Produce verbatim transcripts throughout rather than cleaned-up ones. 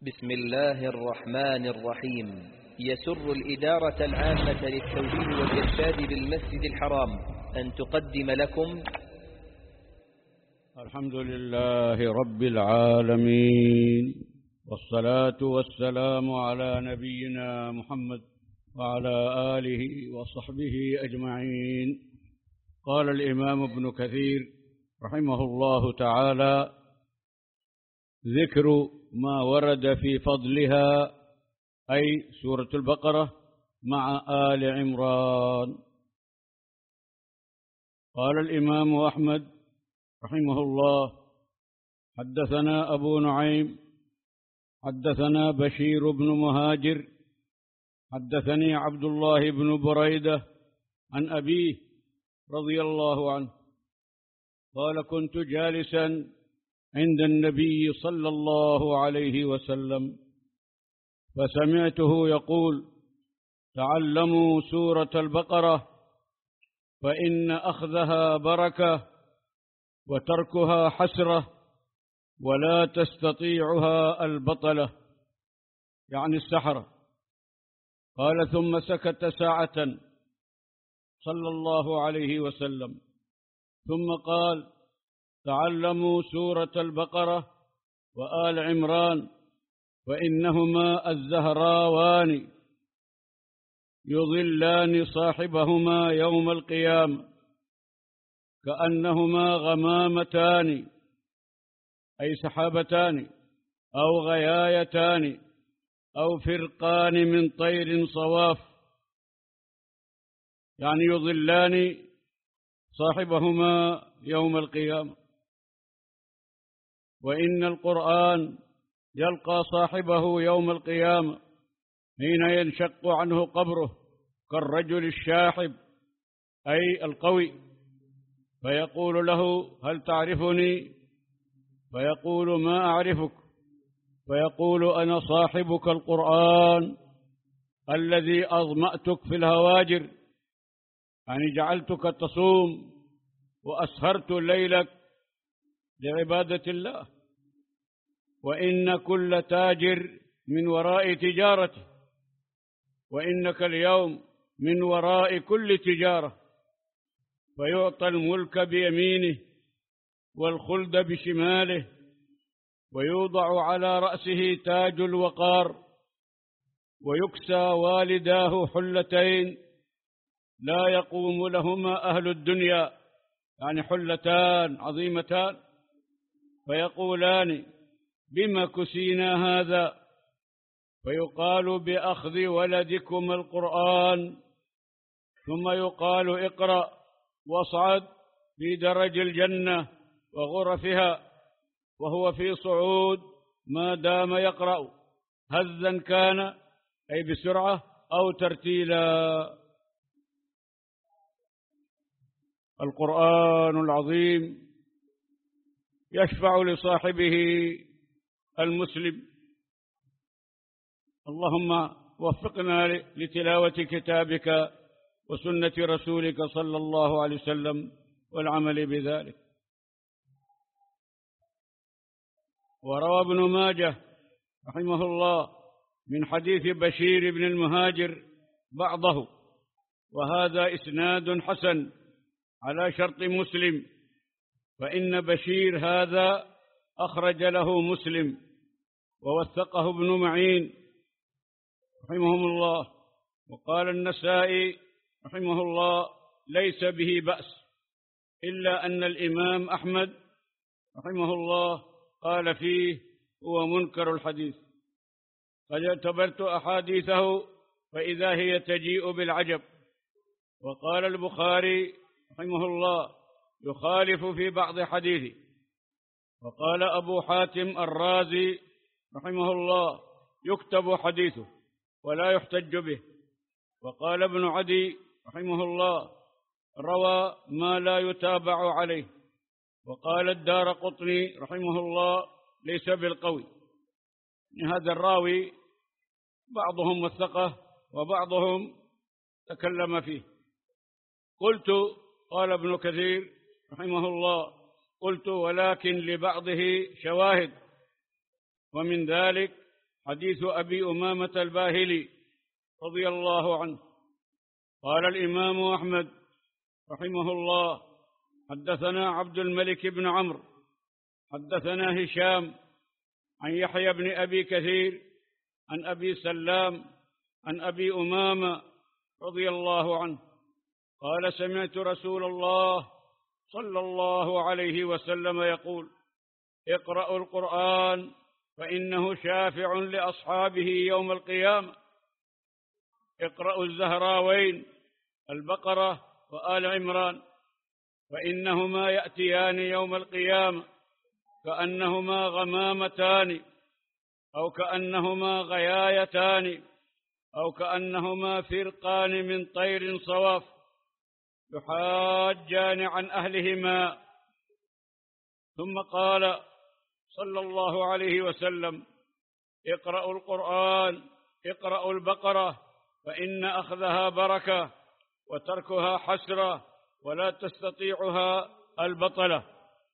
بسم الله الرحمن الرحيم. يسر الإدارة العامة للتوجيه والإرشاد بالمسجد الحرام أن تقدم لكم الحمد لله رب العالمين، والصلاة والسلام على نبينا محمد وعلى آله وصحبه أجمعين. قال الإمام ابن كثير رحمه الله تعالى: ذكر ما ورد في فضلها، أي سورة البقرة مع آل عمران. قال الإمام أحمد رحمه الله: حدثنا أبو نعيم حدثنا بشير بن مهاجر حدثني عبد الله بن بريدة عن أبيه رضي الله عنه قال: كنت جالسا عند النبي صلى الله عليه وسلم فسمعته يقول: تعلموا سورة البقرة فإن أخذها بركة وتركها حسرة ولا تستطيعها البطلة، يعني السحرة. قال: ثم سكت ساعة صلى الله عليه وسلم ثم قال: تعلموا سورة البقرة وآل عمران فإنهما الزهراوان يضلان صاحبهما يوم القيامة كأنهما غمامتان، أي سحابتان أو غيايتان أو فرقان من طير صواف، يعني يضلان صاحبهما يوم القيامة. وإن القرآن يلقى صاحبه يوم القيامة حين ينشق عنه قبره كالرجل الشاحب، أي القوي، فيقول له: هل تعرفني؟ فيقول: ما أعرفك. فيقول: أنا صاحبك القرآن الذي أظمأتك في الهواجر، يعني جعلتك تصوم وأسهرت ليلك لعبادة الله. وإن كل تاجر من وراء تجارته، وإنك اليوم من وراء كل تجارة، فيعطى الملك بيمينه والخلد بشماله، ويوضع على رأسه تاج الوقار، ويكسى والداه حلتين لا يقوم لهما أهل الدنيا، يعني حلتان عظيمتان، فيقولان: بما كسينا هذا؟ فيقال: بأخذ ولدكم القرآن. ثم يقال: اقرأ واصعد في درج الجنة وغرفها، وهو في صعود ما دام يقرأ، هزا كان أي بسرعة أو ترتيلا. القرآن العظيم يشفع لصاحبه المسلم. اللهم وفقنا لتلاوة كتابك وسنة رسولك صلى الله عليه وسلم والعمل بذلك. وروى ابن ماجه رحمه الله من حديث بشير بن المهاجر بعضه، وهذا إسناد حسن على شرط مسلم، فإن بشير هذا أخرج له مسلم ووثقه ابن معين رحمهم الله. وقال النسائي رحمه الله: ليس به بأس، إلا أن الإمام أحمد رحمه الله قال فيه: هو منكر الحديث. قد اعتبرت أحاديثه فإذا هي تجيء بالعجب. وقال البخاري رحمه الله: يخالف في بعض حديثه. وقال أبو حاتم الرازي رحمه الله: يكتب حديثه ولا يحتج به. وقال ابن عدي رحمه الله: روى ما لا يتابع عليه. وقال الدارقطني رحمه الله: ليس بالقوي. هذا الراوي بعضهم وثقه وبعضهم تكلم فيه. قلت، قال ابن كثير رحمه الله: قلت: ولكن لبعضه شواهد، ومن ذلك حديث أبي أمامة الباهلي رضي الله عنه. قال الإمام أحمد رحمه الله: حدثنا عبد الملك بن عمرو حدثنا هشام عن يحيى بن أبي كثير عن أبي سلام عن أبي أمامة رضي الله عنه قال: سمعت رسول الله صلى الله عليه وسلم يقول: اقرأوا القرآن فإنه شافع لأصحابه يوم القيامة. اقرأوا الزهراوين البقرة وآل عمران فإنهما يأتيان يوم القيامة كأنهما غمامتان أو كأنهما غيايتان أو كأنهما فرقان من طير صواف يحاجان عن أهلهما. ثم قال صلى الله عليه وسلم: اقرأوا القرآن، اقرأوا البقرة فإن أخذها بركة وتركها حسرة ولا تستطيعها البطلة.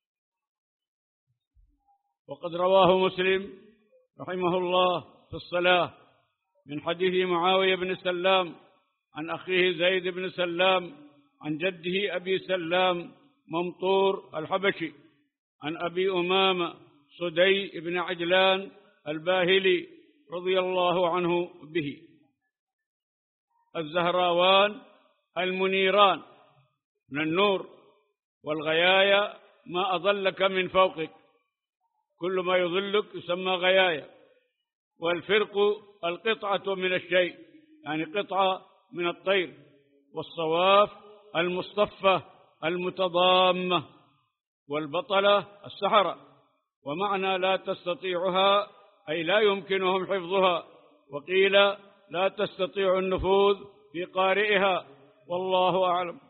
وقد رواه مسلم رحمه الله في الصلاة من حديث معاوية بن سلام عن أخيه زيد بن سلام عن جده أبي سلام ممطور الحبشي عن أبي أمامة صدي بن عجلان الباهلي رضي الله عنه به. الزهراوان المنيران من النور، والغياية ما أظلك من فوقك، كل ما يظلك يسمى غياية. والفرق القطعة من الشيء، يعني قطعة من الطير. والصواف المصطفى المتضامة. والبطلة السحرة. ومعنى لا تستطيعها أي لا يمكنهم حفظها، وقيل لا تستطيع النفوذ في قارئها، والله أعلم.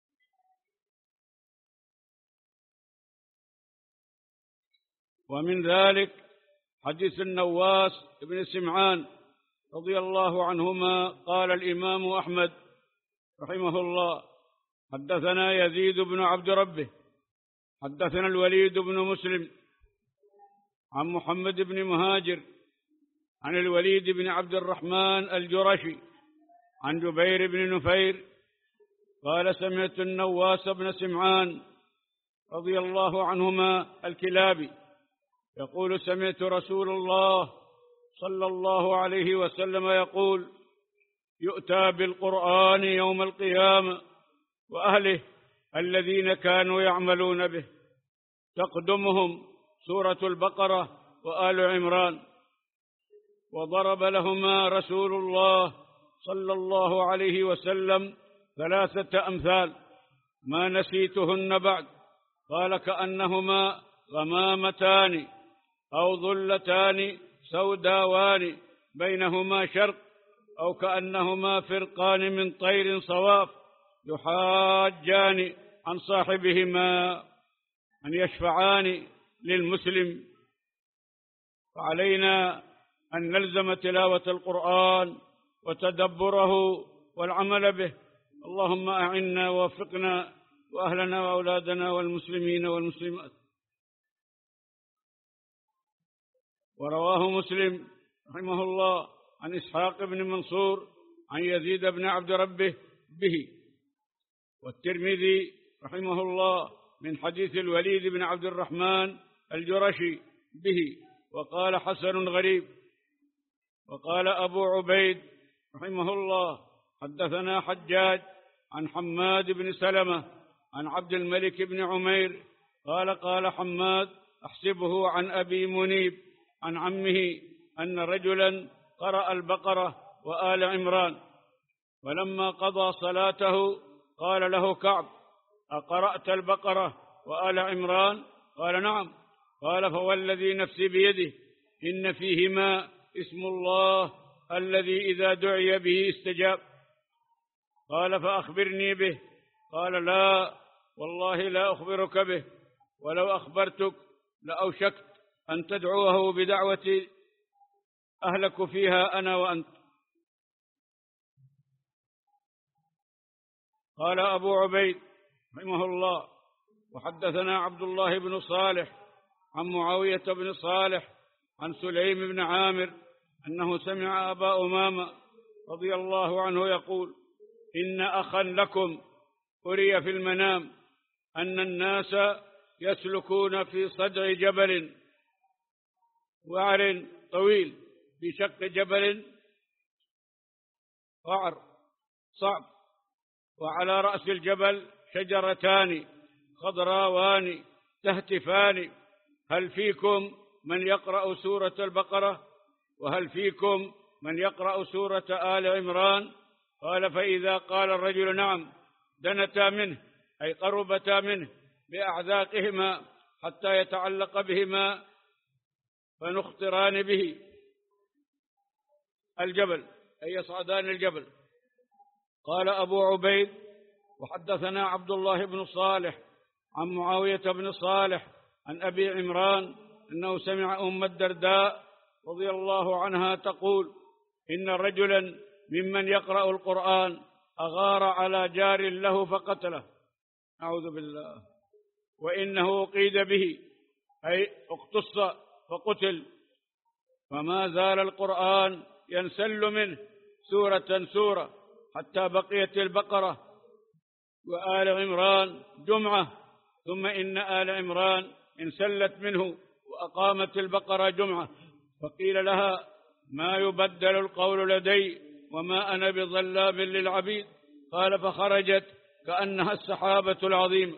ومن ذلك حديث النواس بن سمعان رضي الله عنهما قال الإمام أحمد رحمه الله: حدثنا يزيد بن عبد ربه حدثنا الوليد بن مسلم عن محمد بن مهاجر عن الوليد بن عبد الرحمن الجرشي عن جبير بن نفير قال: سمعت النواس بن سمعان رضي الله عنهما الكلابي يقول: سمعت رسول الله صلى الله عليه وسلم يقول: يؤتى بالقرآن يوم القيامة وأهله الذين كانوا يعملون به، تقدمهم سورة البقرة وآل عمران. وضرب لهما رسول الله صلى الله عليه وسلم ثلاثة أمثال ما نسيتهن بعد. قال: كأنهما غمامتان أو ظلتان سوداوان بينهما شرق، أو كأنهما فرقان من طير صواف يحاجان عن صاحبهما أن يشفعان للمسلم. فعلينا أن نلزم تلاوة القرآن وتدبره والعمل به. اللهم أعنا ووفقنا وأهلنا وأولادنا والمسلمين والمسلمات. ورواه مسلم رحمه الله عن إسحاق بن منصور عن يزيد بن عبد ربه به، والترمذي رحمه الله من حديث الوليد بن عبد الرحمن الجرشي به، وقال: حسن غريب. وقال أبو عبيد رحمه الله: حدثنا حجاج عن حماد بن سلمة عن عبد الملك بن عمير قال: قال حماد: أحسبه عن أبي منيب عن عمه أن رجلا قرأ البقرة وآل عمران، ولما قضى صلاته قال له كعب: أقرأت البقرة وآل عمران؟ قال: نعم. قال: فوالذي نفسي بيده إن فيهما اسم الله الذي إذا دعي به استجاب. قال: فأخبرني به. قال: لا والله لا أخبرك به، ولو أخبرتك لأوشكت أن تدعوه بدعوة أهلك فيها أنا وأنت. قال أبو عبيد رحمه الله: وحدثنا عبد الله بن صالح عن معاوية بن صالح عن سليم بن عامر أنه سمع أبا أمامة رضي الله عنه يقول: إن أخا لكم أري في المنام أن الناس يسلكون في صدع جبل وعر طويل، في شق جبل وعر صعب، وعلى رأس الجبل شجرتان خضراوان تهتفان: هل فيكم من يقرأ سورة البقرة؟ وهل فيكم من يقرأ سورة آل عمران؟ قال: فإذا قال الرجل نعم دنتا منه، أي قربتا منه بأعذاقهما حتى يتعلق بهما فنخطران به الجبل، أي يصعدان الجبل. قال أبو عبيد: وحدثنا عبد الله بن صالح عن معاوية بن صالح عن أبي عمران أنه سمع أم الدرداء رضي الله عنها تقول: إن رجلا ممن يقرأ القرآن أغار على جار له فقتله، أعوذ بالله، وإنه أقيد به، أي اقتص فقتل، فما زال القرآن ينسل منه سورة سورة حتى بقيت البقرة وآل عمران جمعة، ثم إن آل عمران انسلت منه وأقامت البقرة جمعة، فقيل لها: ما يبدل القول لدي وما أنا بظلام للعبيد. قال: فخرجت كأنها السحابة العظيمة.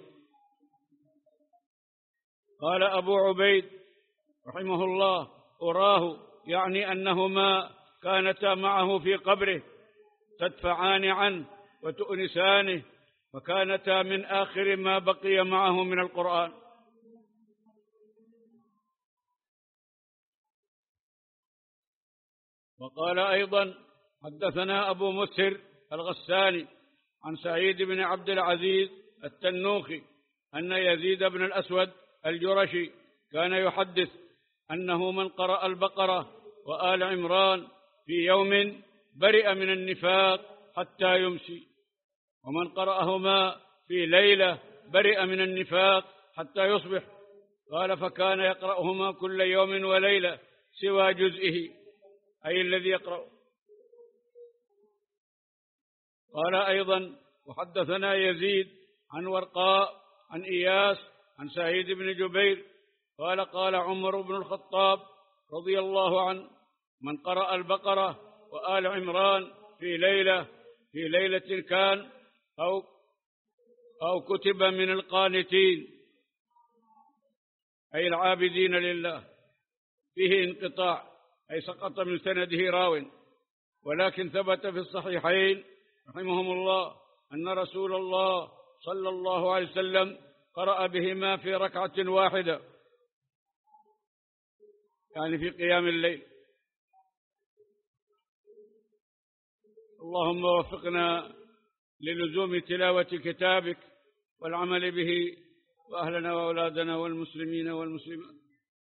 قال أبو عبيد رحمه الله: أراه، يعني أنهما كانتا معه في قبره تدفعان عنه وتؤنسانه، وكانتا من آخر ما بقي معه من القرآن. وقال أيضا: حدثنا أبو مسهر الغساني عن سعيد بن عبد العزيز التنوخي أن يزيد بن الأسود الجرشي كان يحدث أنه من قرأ البقرة وآل عمران في يوم برئ من النفاق حتى يمسي، ومن قرأهما في ليلة برئ من النفاق حتى يصبح. قال: فكان يقرأهما كل يوم وليلة سوى جزئه، أي الذي يقرأ. قال أيضا: وحدثنا يزيد عن ورقاء عن إياس عن سعيد بن جبير قال: قال عمر بن الخطاب رضي الله عنه: من قرأ البقرة وآل عمران في ليلة في ليلة كان أو أو كتب من القانتين، أي العابدين لله. فيه انقطاع، أي سقط من سنده راو، ولكن ثبت في الصحيحين رحمهم الله أن رسول الله صلى الله عليه وسلم قرأ بهما في ركعة واحدة، يعني في قيام الليل. اللهم وفقنا للزوم تلاوة كتابك والعمل به، وأهلنا وأولادنا والمسلمين والمسلمات.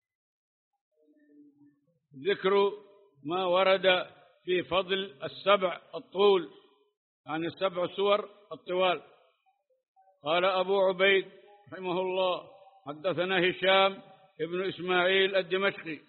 ذكر ما ورد في فضل السبع الطول، يعني السبع سور الطوال. قال أبو عبيد رحمه الله: حدثنا هشام ابن إسماعيل الدمشقي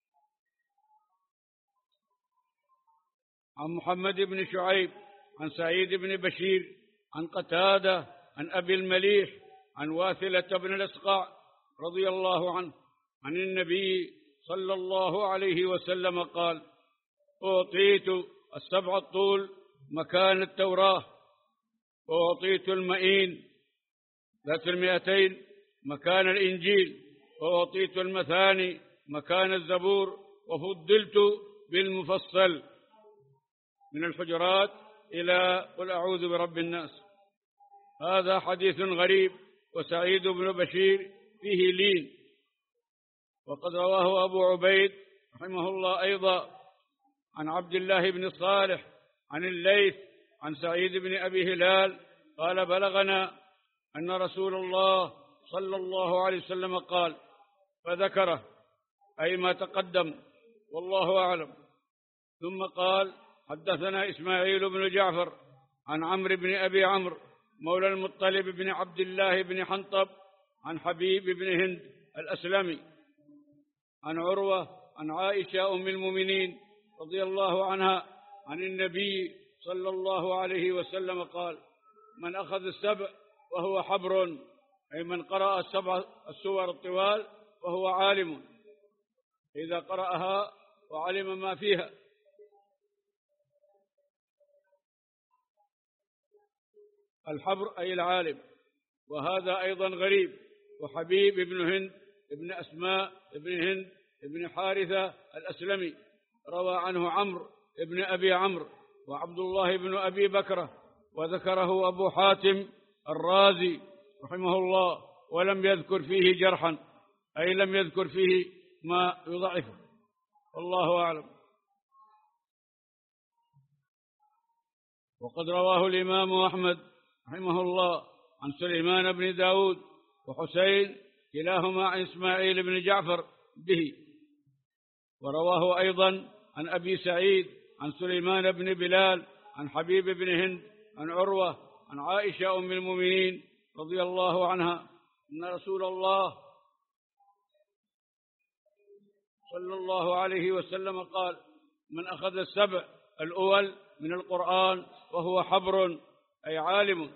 عن محمد بن شعيب عن سعيد بن بشير عن قتادة عن أبي المليح عن واثلة بن الأسقع رضي الله عنه عن النبي صلى الله عليه وسلم قال: أعطيت السبع الطول مكان التوراة، وأعطيت المئين ذات المئتين مكان الإنجيل، وأعطيت المثاني مكان الزبور، وفضلت بالمفصل من الحجرات إلى قل أعوذ برب الناس. هذا حديث غريب، وسعيد بن بشير فيه لين. وقد رواه أبو عبيد رحمه الله أيضا عن عبد الله بن صالح عن الليث عن سعيد بن أبي هلال قال: بلغنا أن رسول الله صلى الله عليه وسلم قال، فذكره، أي ما تقدم، والله أعلم. ثم قال: حدثنا إسماعيل بن جعفر عن عمرو بن أبي عمرو مولى المطلب بن عبد الله بن حنطب عن حبيب بن هند الأسلمي عن عروة عن عائشة أم المؤمنين رضي الله عنها عن النبي صلى الله عليه وسلم قال: من أخذ السبع وهو حبر، أي من قرأ السبع السور الطوال وهو عالم، إذا قرأها وعلم ما فيها. الحبر أي العالم. وهذا أيضا غريب. وحبيب بن هند ابن أسماء ابن هند ابن حارثة الأسلمي روى عنه عمرو ابن أبي عمرو وعبد الله بن أبي بكرة، وذكره أبو حاتم الرازي رحمه الله، ولم يذكر فيه جرحا، أي لم يذكر فيه ما يضعفه، والله أعلم. وقد رواه الإمام أحمد رحمه الله عن سليمان بن داود وحسين كلاهما عن إسماعيل بن جعفر به. ورواه أيضا عن أبي سعيد عن سليمان بن بلال عن حبيب بن هند عن عروة عن عائشة أم المؤمنين رضي الله عنها أن رسول الله صلى الله عليه وسلم قال: من أخذ السبع الأول من القرآن وهو حبر، أي عالم،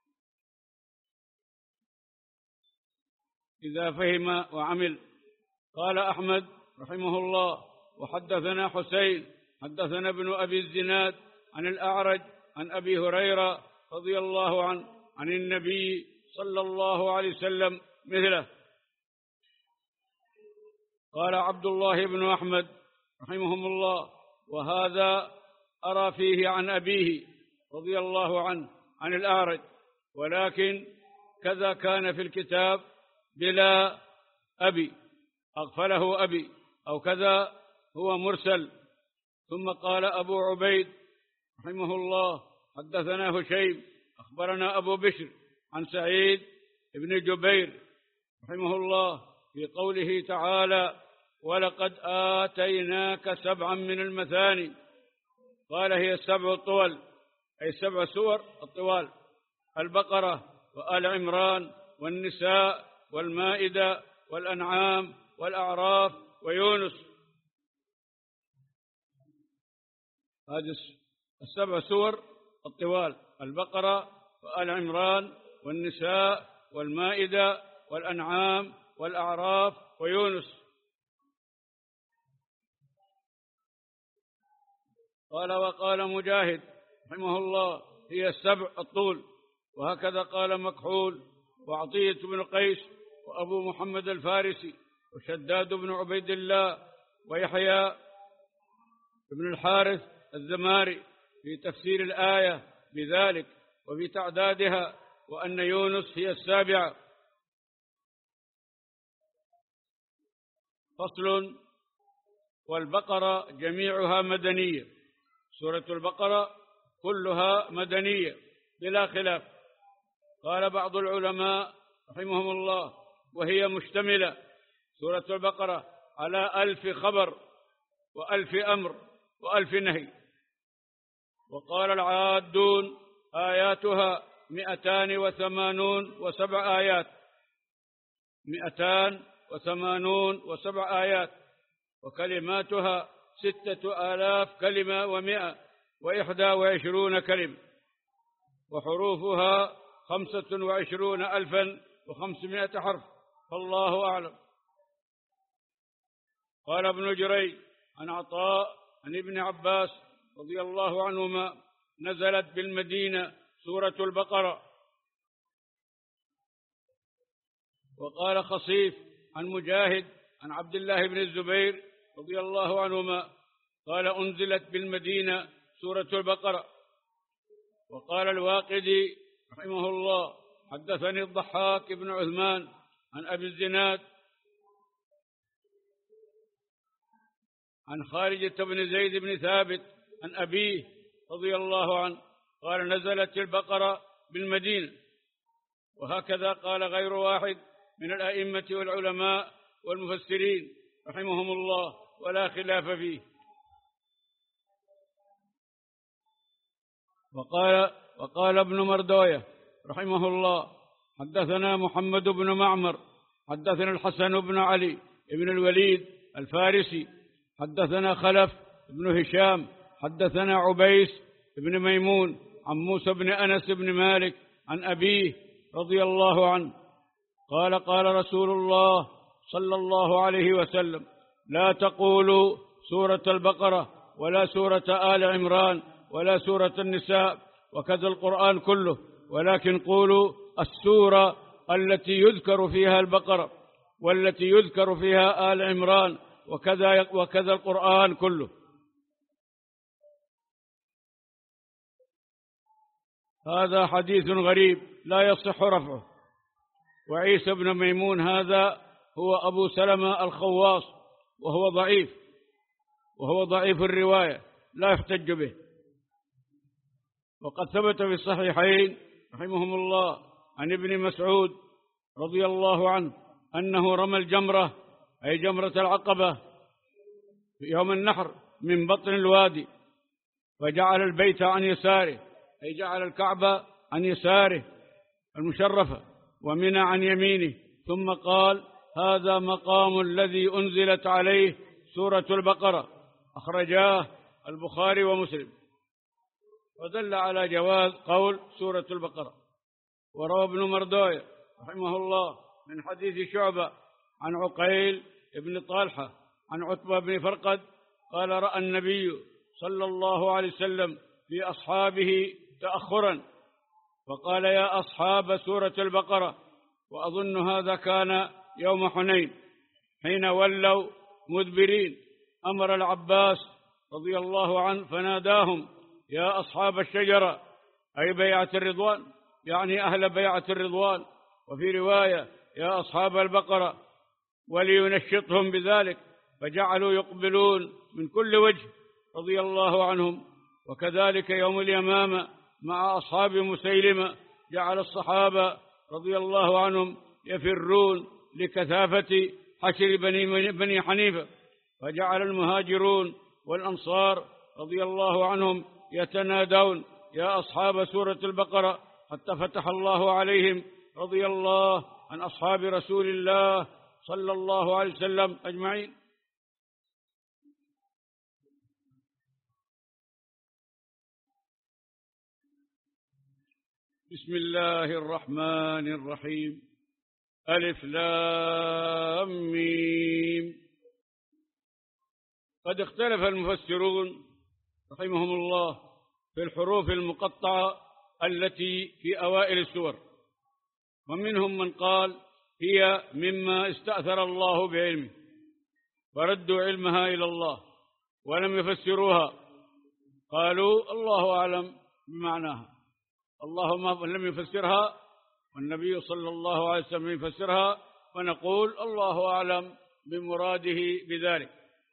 إذا فهم وعمل. قال أحمد رحمه الله: وحدثنا حسين حدثنا ابن أبي الزناد عن الأعرج عن أبي هريرة رضي الله عنه عن النبي صلى الله عليه وسلم مثله. قال عبد الله بن أحمد رحمهم الله: وهذا أرى فيه عن أبيه رضي الله عنه عن الأعرج، ولكن كذا كان في الكتاب بلا أبي، أغفله أبي، أو كذا هو مرسل. ثم قال أبو عبيد رحمه الله: حدثنا هشيم أخبرنا أبو بشر عن سعيد بن جبير رحمه الله في قوله تعالى: ولقد آتيناك سبعا من المثاني. قال: هي السبع الطول، أي سبع سور الطوال: البقرة وآل عمران والنساء والمائدة والأنعام والأعراف ويونس. هذه السبع سور الطوال: البقرة وآل عمران والنساء والمائدة والأنعام والأعراف ويونس. قال: وقال مجاهد رحمه الله: هي السبع الطول. وهكذا قال مكحول وعطية بن قيس وأبو محمد الفارسي وشداد بن عبيد الله ويحيى بن الحارث الزماري في تفسير الآية بذلك وفي تعدادها، وأن يونس هي السابعة. فصل: والبقرة جميعها مدنية. سورة البقرة كلها مدنية بلا خلاف. قال بعض العلماء رحمهم الله: وهي مشتملة سورة البقرة على ألف خبر وألف أمر وألف نهي. وقال العادون: آياتها مئتان وثمانون وسبع آيات، مئتان وثمانون وسبع آيات. وكلماتها ستة آلاف كلمة ومئة وإحدى وعشرون كلمة. وحروفها خمسة وعشرون ألفا وخمسمائة حرف، فالله أعلم. قال ابن جريج عن عطاء عن ابن عباس رضي الله عنهما: نزلت بالمدينة سورة البقرة. وقال خصيف عن مجاهد عن عبد الله بن الزبير رضي الله عنهما قال: أنزلت بالمدينة سورة البقرة. وقال الواقدي رحمه الله: حدثني الضحاك بن عثمان عن أبي الزناد عن خارجة بن زيد بن ثابت عن أبيه رضي الله عنه قال: نزلت البقرة بالمدينة. وهكذا قال غير واحد من الأئمة والعلماء والمفسرين رحمهم الله، ولا خلاف فيه. وقال, وقال ابن مردوية رحمه الله: حدثنا محمد بن معمر حدثنا الحسن بن علي بن الوليد الفارسي حدثنا خلف بن هشام حدثنا عبيس بن ميمون عن موسى بن أنس بن مالك عن أبيه رضي الله عنه قال قال رسول الله صلى الله عليه وسلم: لا تقولوا سورة البقرة ولا سورة آل عمران ولا سورة النساء وكذا القرآن كله، ولكن قولوا السورة التي يذكر فيها البقرة والتي يذكر فيها آل عمران وكذا وكذا القرآن كله. هذا حديث غريب لا يصح رفعه. وعيسى بن ميمون هذا هو أبو سلمة الخواص، وهو ضعيف وهو ضعيف الرواية لا يحتج به. وقد ثبت في الصحيحين رحمهم الله عن ابن مسعود رضي الله عنه أنه رمى الجمرة، أي جمرة العقبة، في يوم النحر من بطن الوادي، وجعل البيت عن يساره، أي جعل الكعبة عن يساره المشرفة ومنى عن يمينه، ثم قال: هذا مقام الذي أنزلت عليه سورة البقرة، أخرجاه البخاري ومسلم. ودل على جواز قول سورة البقرة. وروى ابن مردويه رحمه الله من حديث شعبة عن عقيل بن طلحة عن عتبة بن فرقد قال: رأى النبي صلى الله عليه وسلم في أصحابه تأخرا فقال: يا أصحاب سورة البقرة. وأظن هذا كان يوم حنين حين ولوا مدبرين، أمر العباس رضي الله عنه فناداهم: يا أصحاب الشجرة، أي بيعة الرضوان، يعني أهل بيعة الرضوان. وفي رواية: يا أصحاب البقرة، ولينشطهم بذلك، فجعلوا يقبلون من كل وجه رضي الله عنهم. وكذلك يوم اليمامة مع أصحاب مسيلمة جعل الصحابة رضي الله عنهم يفرون لكثافة حشر بني, بني حنيفة، فجعل المهاجرون والأنصار رضي الله عنهم يتنادون: يا أصحاب سورة البقرة، حتى فتح الله عليهم رضي الله عن أصحاب رسول الله صلى الله عليه وسلم أجمعين. بسم الله الرحمن الرحيم. ألف لام ميم. قد اختلف المفسرون رحمهم الله في الحروف المقطعة التي في أوائل السور، ومنهم من قال هي مما استأثر الله بعلمه فردوا علمها إلى الله ولم يفسروها، قالوا الله أعلم بمعناها، الله لم يفسرها والنبي صلى الله عليه وسلم يفسرها، فنقول الله أعلم بمراده بذلك.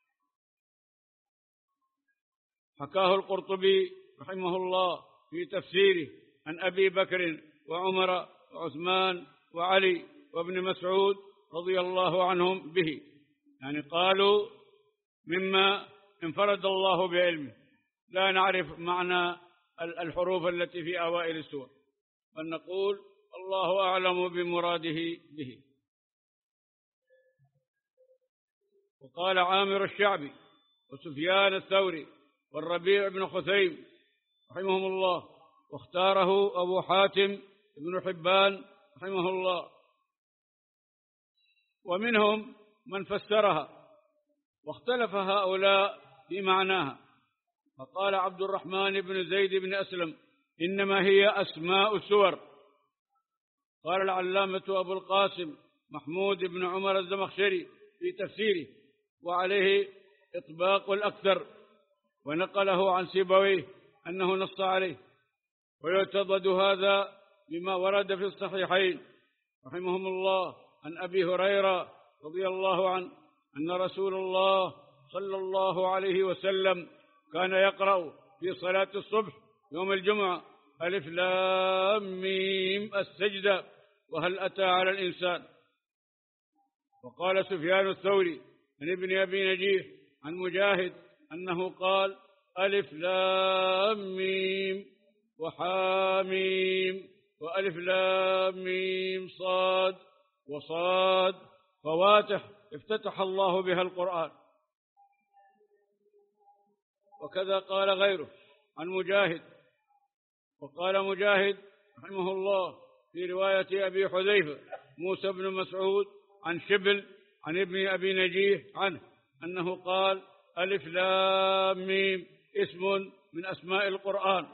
حكاه القرطبي رحمه الله في تفسيره عن أبي بكر وعمر وعثمان وعلي وابن مسعود رضي الله عنهم به، يعني قالوا مما انفرد الله بعلمه، لا نعرف معنى الحروف التي في أوائل السور، بل نقول الله أعلم بمراده به. وقال عامر الشعبي وسفيان الثوري والربيع بن خثيم رحمهم الله، واختاره أبو حاتم بن حبان رحمه الله. ومنهم من فسرها واختلف هؤلاء في معناها، فقال عبد الرحمن بن زيد بن أسلم: إنما هي أسماء السور. قال العلامة أبو القاسم محمود بن عمر الزمخشري في تفسيره وعليه إطباق الأكثر، ونقله عن سيبويه أنه نص عليه. ويعتضد هذا بما ورد في الصحيحين رحمهم الله عن أبي هريرة رضي الله عنه أن رسول الله صلى الله عليه وسلم كان يقرأ في صلاة الصبح يوم الجمعة: ألف لام ميم السجدة وهل أتى على الإنسان. وقال سفيان الثوري عن ابن أبي نجيح عن مجاهد أنه قال: ألف لام ميم وحاميم وألف لام ميم صاد وصاد فواتح افتتح الله بها القرآن. وكذا قال غيره عن مجاهد. وقال مجاهد رحمه الله في رواية أبي حذيفة موسى بن مسعود عن شبل عن ابن أبي نجيح عنه أنه قال ألف لام ميم اسم من أسماء القرآن.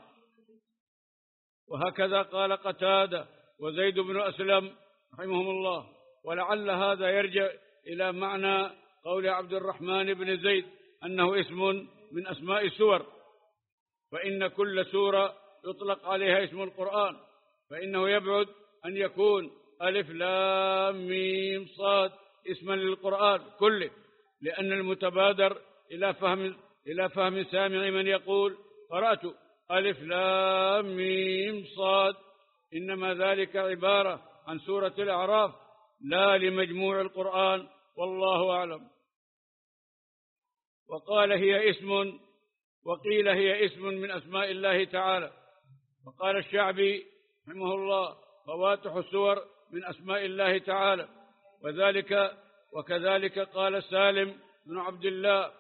وهكذا قال قتادة وزيد بن أسلم رحمهم الله. ولعل هذا يرجع إلى معنى قول عبد الرحمن بن زيد أنه اسم من أسماء السور، فإن كل سورة يطلق عليها اسم القرآن، فإنه يبعد أن يكون ألف لام ميم صاد اسما للقرآن كله، لأن المتبادر إلى فهم إلى فهم سامع من يقول قرأت ألف لام ميم صاد، إنما ذلك عبارة عن سورة الأعراف لا لمجموع القرآن، والله أعلم. وقال هي اسم وقيل هي اسم من أسماء الله تعالى. وقال الشعبي رحمه الله فواتح السور من أسماء الله تعالى، وذلك وكذلك قال سالم بن عبد الله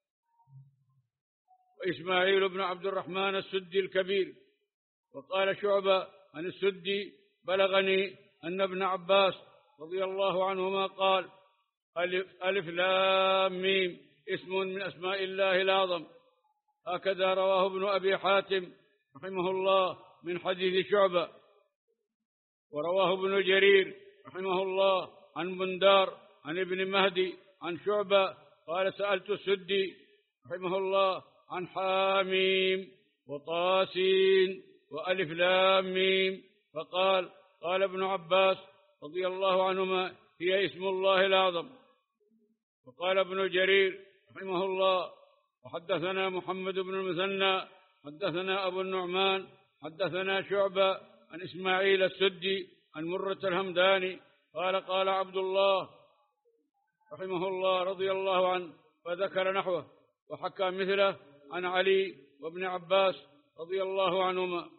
وإسماعيل بن عبد الرحمن السدي الكبير. وقال شعبة عن السدي بلغني أن ابن عباس رضي الله عنهما قال ألف, ألف لام ميم اسم من أسماء الله الأعظم. هكذا رواه ابن أبي حاتم رحمه الله من حديث شعبة. ورواه ابن جرير رحمه الله عن بندار عن ابن مهدي عن شعبة قال سألت السدي رحمه الله عن حاميم وطاسين وألف لام ميم، فقال قال ابن عباس رضي الله عنهما هي اسم الله الأعظم. وقال ابن جرير رحمه الله وحدثنا محمد بن المثنى حدثنا أبو النعمان حدثنا شعبة عن إسماعيل السدي عن مرة الهمداني قال قال عبد الله رحمه الله رضي الله عنه فذكر نحوه، وحكى مثله عن علي وابن عباس رضي الله عنهما.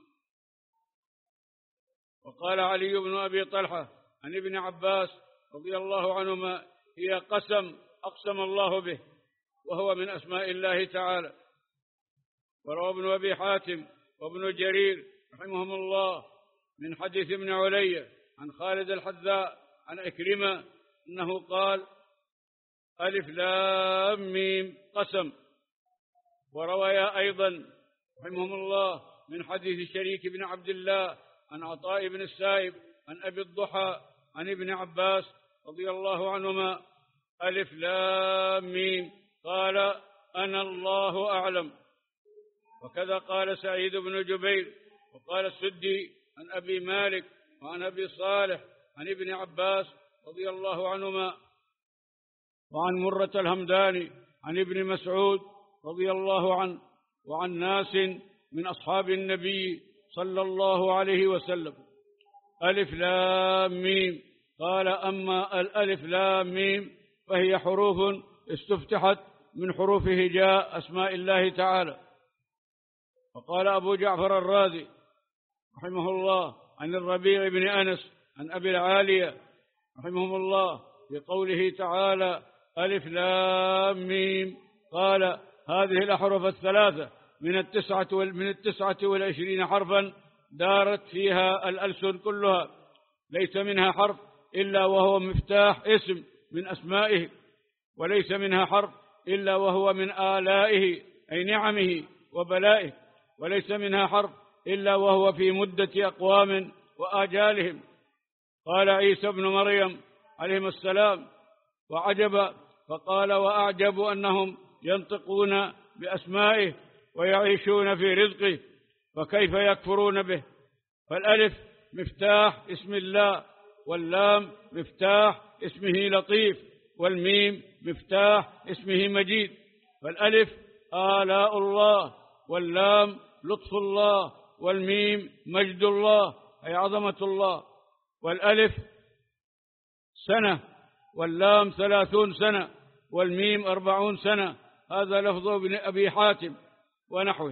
وقال علي بن أبي طلحة عن ابن عباس رضي الله عنهما هي قسم أقسم الله به، وهو من أسماء الله تعالى. وروى ابن أبي حاتم وابن جرير رحمهم الله من حديث ابن علي عن خالد الحذاء عن إكرمة أنه قال ألف لام ميم قسم. وروى أيضا رحمهم الله من حديث شريك بن عبد الله عن عطاء بن السائب عن أبي الضحى عن ابن عباس رضي الله عنهما ألف لام ميم قال أنا الله أعلم. وكذا قال سعيد بن جبير. وقال السدي عن أبي مالك وعن أبي صالح عن ابن عباس رضي الله عنهما وعن مرة الهمداني عن ابن مسعود رضي الله عنه وعن ناس من أصحاب النبي صلى الله عليه وسلم ألف لام ميم. قال أما الألف لام ميم فهي حروف استفتحت من حروف هجاء أسماء الله تعالى. وقال أبو جعفر الرازي رحمه الله عن الربيع بن أنس عن أبي العالية رحمه الله بقوله تعالى ألف لام ميم قال هذه الأحرف الثلاثة من التسعة من التسعة والعشرين حرفا دارت فيها الألسن كلها، ليس منها حرف إلا وهو مفتاح اسم من أسمائه، وليس منها حرف إلا وهو من آلائه أي نعمه وبلائه، وليس منها حرف إلا وهو في مدة أقوام وآجالهم. قال عيسى بن مريم عليه السلام وعجب، فقال وأعجب أنهم ينطقون بأسمائه ويعيشون في رزقه، فكيف يكفرون به؟ فالألف مفتاح اسم الله، واللام مفتاح اسمه لطيف، والميم مفتاح اسمه مجيد. فالألف آلاء الله، واللام لطف الله، والميم مجد الله أي عظمة الله. والألف سنة، واللام ثلاثون سنة، والميم أربعون سنة. هذا لفظ ابن أبي حاتم ونحوه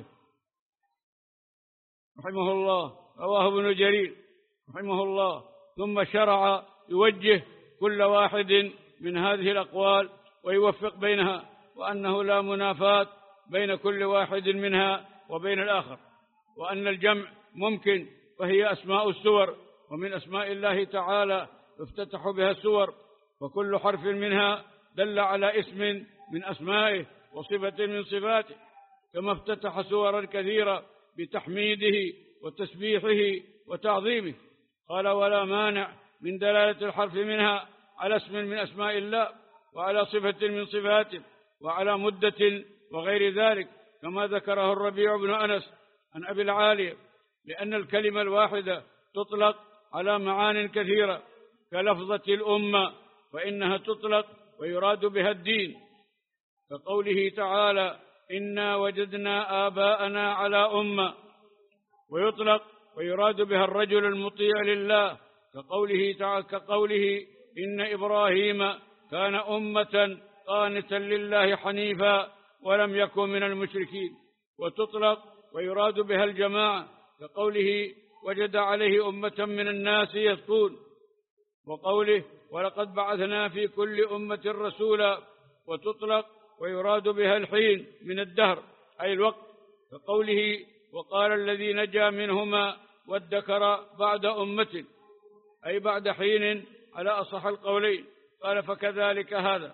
رحمه الله. رواه ابن جرير رحمه الله. ثم شرع يوجه كل واحد من هذه الأقوال ويوفق بينها، وأنه لا منافاة بين كل واحد منها وبين الآخر، وأن الجمع ممكن، وهي أسماء السور، ومن أسماء الله تعالى يفتتح بها السور، وكل حرف منها دل على اسم من أسمائه وصفة من صفاته، كما افتتح سورا كثيرة بتحميده وتسبيحه وتعظيمه. قال: ولا مانع من دلالة الحرف منها على اسم من أسماء الله، وعلى صفة من صفاته، وعلى مدة وغير ذلك، كما ذكره الربيع بن أنس عن أبي العالية، لأن الكلمة الواحدة تطلق على معان كثيرة، كلفظة الأمة، فإنها تطلق ويراد بها الدين، كقوله تعالى: إنا وجدنا آباءنا على أمة، ويطلق ويراد بها الرجل المطيع لله، كقوله تعالى كقوله إن إبراهيم كان أمة قانتا لله حنيفا ولم يكن من المشركين. وتطلق ويراد بها الجماعة، كقوله وجد عليه أمة من الناس يسكون، وقوله ولقد بعثنا في كل أمة رسولا. وتطلق ويراد بها الحين من الدهر أي الوقت، كقوله وقال الذي نجا منهما وادكر بعد أمة، أي بعد حين على أصح القولين. قال: فكذلك هذا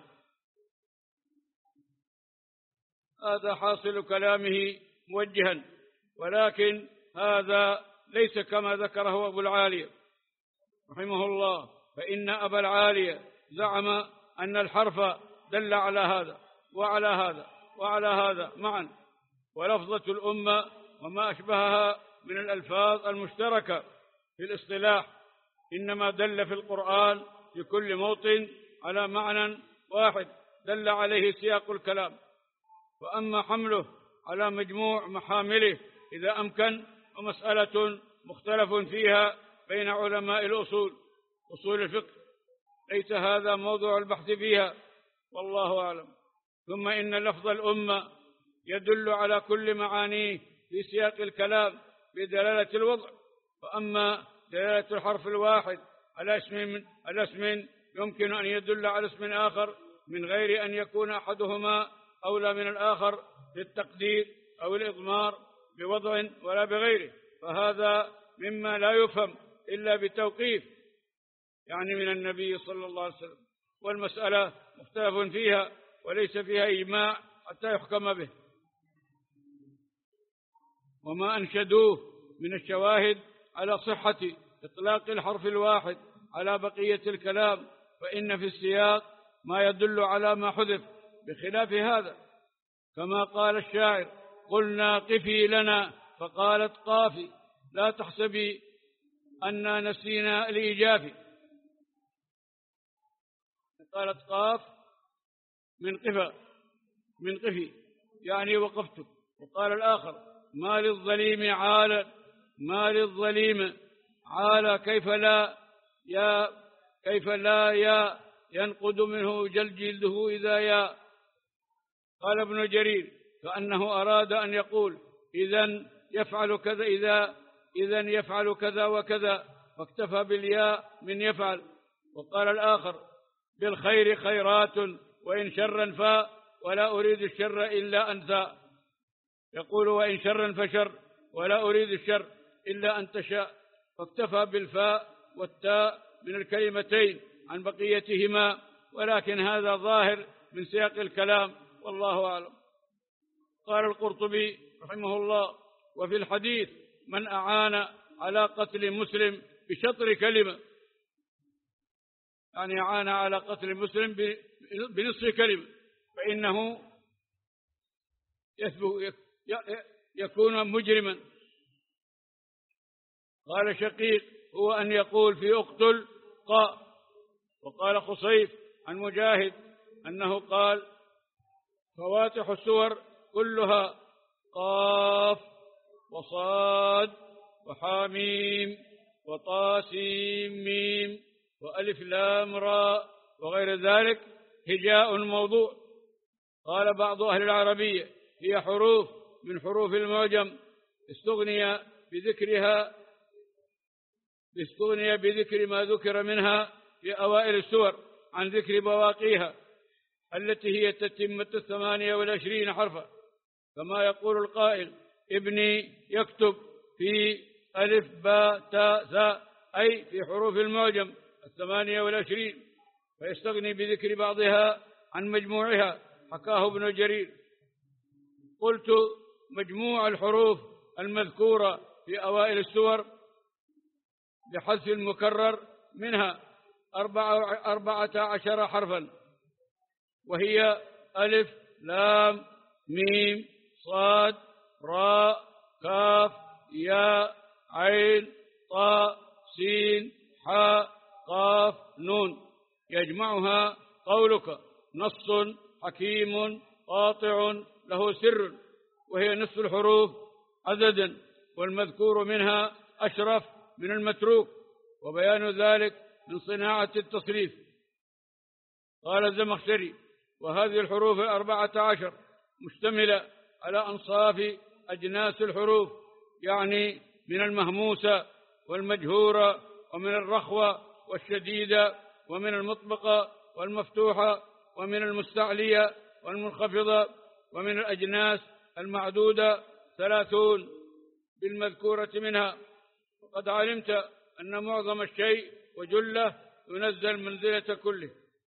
هذا حاصل كلامه موجها، ولكن هذا ليس كما ذكره أبو العالية رحمه الله، فإن أبا العالية زعم أن الحرف دل على هذا وعلى هذا وعلى هذا معا، ولفظة الأمة وما أشبهها من الألفاظ المشتركة في الاصطلاح إنما دل في القرآن في كل موطن على معنى واحد دل عليه سياق الكلام. وأما حمله على مجموع محامله إذا أمكن، ومسألة مختلف فيها بين علماء الأصول أصول الفقه، ليس هذا موضوع البحث فيها، والله أعلم. ثم إن لفظ الأمة يدل على كل معانيه في سياق الكلام بدلالة الوضع، وأما دلالة الحرف الواحد على اسم من على اسم يمكن أن يدل على اسم آخر من غير أن يكون أحدهما أولى من الآخر بالتقدير أو الإضمار بوضع ولا بغيره، فهذا مما لا يفهم إلا بتوقيف، يعني من النبي صلى الله عليه وسلم. والمسألة مختلف فيها وليس فيها إجماع حتى يحكم به. وما أنشدوه من الشواهد على صحة إطلاق الحرف الواحد على بقية الكلام، فإن في السياق ما يدل على ما حذف بخلاف هذا، كما قال الشاعر: قلنا قفي لنا فقالت قافي، لا تحسبي أننا نسينا الإيجاف. قالت قاف من قفا من قفي يعني وقفت. وقال الآخر: ما للظليم عال ما للظليم عال كيف لا يا كيف لا يا ينقد منه جل جلده إذا يا. قال ابن جرير: كأنه أراد أن يقول إذن يفعل كذا إذا إذن يفعل كذا وكذا، فاكتفى بالياء من يفعل. وقال الآخر: بالخير خيرات وإن شرا فا ولا أريد الشر إلا أنت. يقول: وإن شرا فشر ولا أريد الشر إلا أن تشاء، فاكتفى بالفاء والتاء من الكلمتين عن بقيتهما، ولكن هذا ظاهر من سياق الكلام، والله أعلم. قال القرطبي رحمه الله: وفي الحديث من أعان على قتل مسلم بشطر كلمة، يعني أعان على قتل مسلم بنصف كلمة، فإنه يكون مجرما. قال شقيق: هو أن يقول في أقتل قاء. وقال خصيف عن مجاهد أنه قال: فواتح السور كلها قاف وصاد وحاميم وطاسيم ميم وألف لام راء وغير ذلك هجاء موضوع. قال بعض أهل العربية: هي حروف من حروف المعجم استغني بذكرها استغني بذكر ما ذكر منها في أوائل السور عن ذكر بواقيها التي هي تتمة الثمانية والعشرين حرفا. كما يقول القائل: ابني يكتب في ألف باء تاء ثاء، أي في حروف المعجم الثمانية والعشرين، فيستغني بذكر بعضها عن مجموعها. حكاه ابن جرير. قلت: مجموع الحروف المذكورة في أوائل السور بحذف المكرر منها أربعة, أربعة عشر حرفا، وهي ألف لام ميم صاد راء كاف ياء عين طاء سين حاء قاف نون، يجمعها قولك: نص حكيم قاطع له سر، وهي نصف الحروف عددا، والمذكور منها أشرف من المتروك، وبيان ذلك من صناعة التصريف. قال الزمخشري: وهذه الحروف الأربعة عشر مشتملة على أنصاف أجناس الحروف، يعني من المهموسة والمجهورة، ومن الرخوة والشديدة، ومن المطبقة والمفتوحة، ومن المستعلية والمنخفضة، ومن الأجناس المعدودة ثلاثون بالمذكورة منها. وقد علمت أن معظم الشيء وجله ينزل منزلة كله.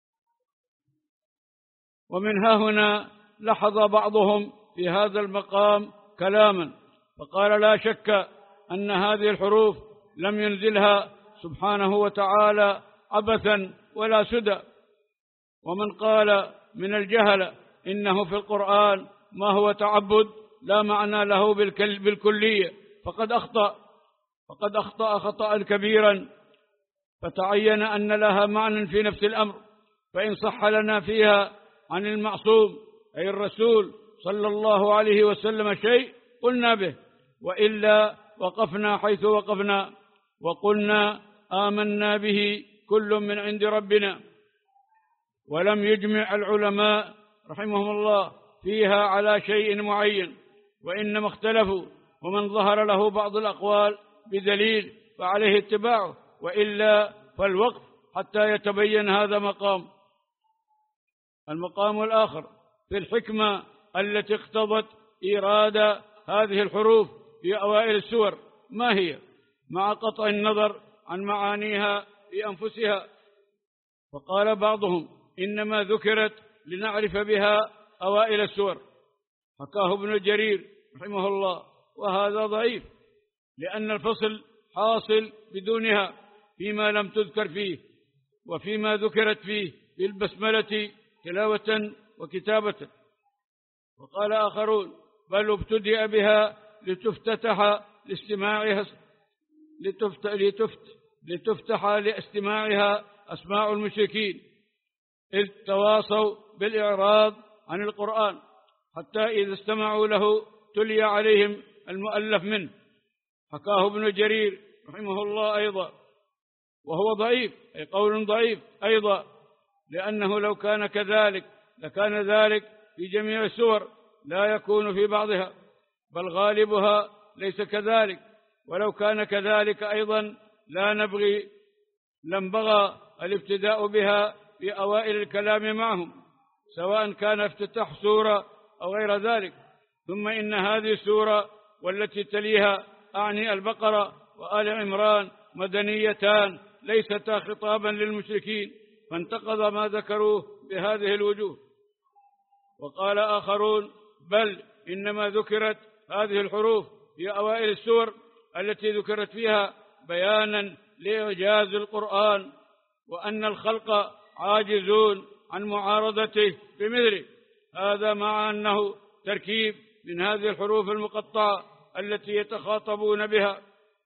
ومن ها هنا لحظ بعضهم في هذا المقام كلاما، فقال: لا شك أن هذه الحروف لم ينزلها سبحانه وتعالى عبثا ولا سدى. ومن قال من الجهل إنه في القرآن ما هو تعبد لا معنى له بالكلية فقد أخطأ فقد أخطأ خطأ كبيرا، فتعين أن لها معنى في نفس الأمر، فإن صح لنا فيها عن المعصوم أي الرسول صلى الله عليه وسلم شيء قلنا به، وإلا وقفنا حيث وقفنا وقلنا آمنا به كل من عند ربنا. ولم يجمع العلماء رحمهم الله فيها على شيء معين، وإنما اختلفوا، ومن ظهر له بعض الأقوال بدليل فعليه اتباعه، وإلا فالوقف حتى يتبين هذا مقام. المقام الآخر في الحكمة التي اقتضت إيراد هذه الحروف في أوائل السور، ما هي؟ مع قطع النظر عن معانيها في أنفسها. فقال بعضهم: إنما ذكرت لنعرف بها أوائل السور. حكاه ابن جرير رحمه الله، وهذا ضعيف، لأن الفصل حاصل بدونها فيما لم تذكر فيه، وفيما ذكرت فيه بالبسملة تلاوة وكتابة. وقال آخرون: بل ابتدأ بها لتفتتح لاستماعها لتفت لتفت لتفتح لاستماعها أسماع المشركين، إذ تواصوا بالإعراض عن القرآن، حتى إذا استمعوا له تلي عليهم المؤلف منه. حكاه ابن جرير رحمه الله أيضا، وهو ضعيف، أي قول ضعيف أيضا، لأنه لو كان كذلك لكان ذلك في جميع السور لا يكون في بعضها، بل غالبها ليس كذلك. ولو كان كذلك أيضا لا نبغي لم بغى الابتداء بها في أوائل الكلام معهم، سواء كان افتتاح سورة أو غير ذلك. ثم إن هذه السورة والتي تليها، أعني البقرة وآل عمران، مدنيتان ليستا خطابا للمشركين، فانتقض ما ذكروه بهذه الوجوه. وقال آخرون: بل إنما ذكرت هذه الحروف في أوائل السور التي ذكرت فيها بيانا لإعجاز القرآن، وأن الخلق عاجزون عن معارضته بمثله. هذا مع أنه تركيب من هذه الحروف المقطعة التي يتخاطبون بها.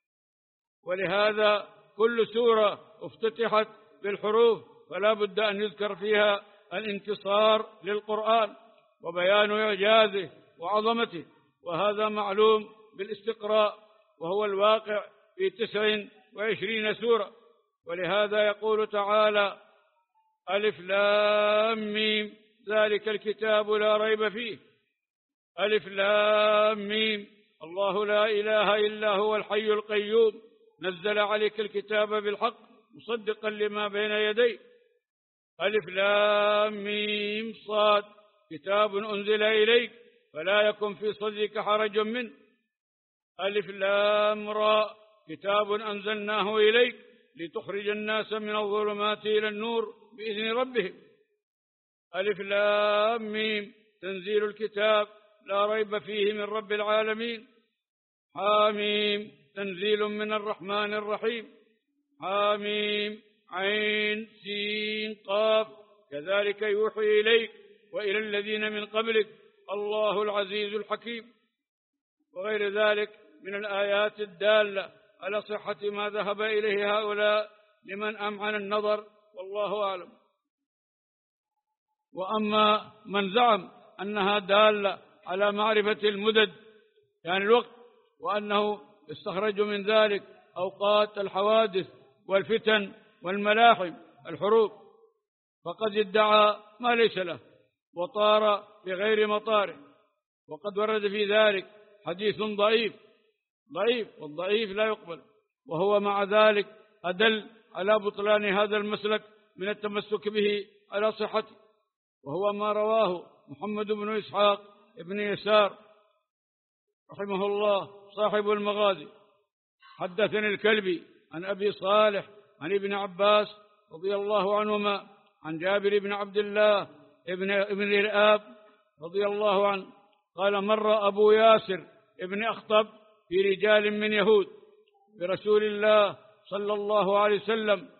ولهذا كل سورة افتتحت بالحروف فلا بد أن يذكر فيها الانتصار للقرآن وبيان إعجازه وعظمته، وهذا معلوم بالاستقراء، وهو الواقع في تسع وعشرين سورة. ولهذا يقول تعالى: ألف لام ميم ذلك الكتاب لا ريب فيه. ألف لام ميم، الله لا إله إلا هو الحي القيوم، نزل عليك الكتاب بالحق مصدقا لما بين يديه. ألف لام ميم صاد، كتاب أنزل إليك فلا يكن في صدرك حرج منه. ألف لام را كتاب أنزلناه إليك لتخرج الناس من الظلمات إلى النور بإذن ربهم. ألف لام ميم تنزيل الكتاب لا ريب فيه من رب العالمين. حاميم تنزيل من الرحمن الرحيم. حاميم عين سين قاف كذلك يوحي إليك وإلى الذين من قبلك الله العزيز الحكيم. وغير ذلك من الآيات الدالة على صحة ما ذهب إليه هؤلاء لمن أمعن النظر، والله أعلم. وأما من زعم أنها دالة على معرفة المدد يعني الوقت، وأنه استخرج من ذلك أوقات الحوادث والفتن والملاحم الحروب، فقد ادعى ما ليس له وطار بغير مطاره. وقد ورد في ذلك حديث ضعيف ضعيف والضعيف لا يقبل، وهو مع ذلك أدل على بطلان هذا المسلك من التمسك به على صحته، وهو ما رواه محمد بن إسحاق ابن يسار رحمه الله صاحب المغازي. حدثني الكلبي عن أبي صالح عن ابن عباس رضي الله عنهما عن جابر بن عبد الله ابن ابن رئاب رضي الله عنه قال: مر أبو ياسر ابن أخطب في رجال من يهود برسول الله صلى الله عليه وسلم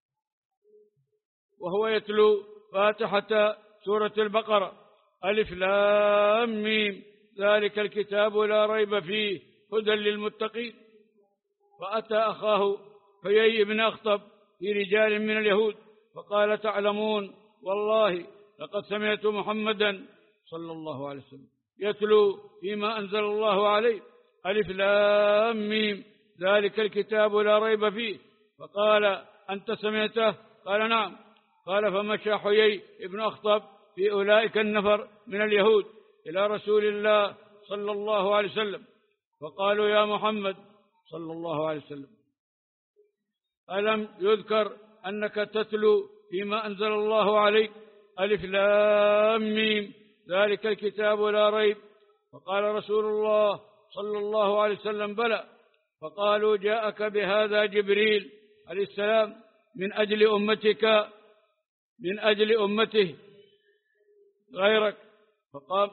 وهو يتلو فاتحة سورة البقرة: ألف لام ميم ذلك الكتاب لا ريب فيه هدى للمتقين. فأتى أخاه حيي بن أخطب في رجال من اليهود فقال: تعلمون والله لقد سمعت محمدا صلى الله عليه وسلم يتلو فيما أنزل الله عليه ألف لام ميم ذلك الكتاب لا ريب فيه. فقال: أنت سمعته؟ قال: نعم. قال: فمشى حيي بن أخطب في أولئك النفر من اليهود إلى رسول الله صلى الله عليه وسلم فقالوا: يا محمد صلى الله عليه وسلم، ألم يذكر أنك تتلو فيما أنزل الله عليك ألف لام ميم ذلك الكتاب لا ريب؟ فقال رسول الله صلى الله عليه وسلم: بلى. فقالوا: جاءك بهذا جبريل عليه السلام من أجل أمتك من أجل أمته غيرك. فقام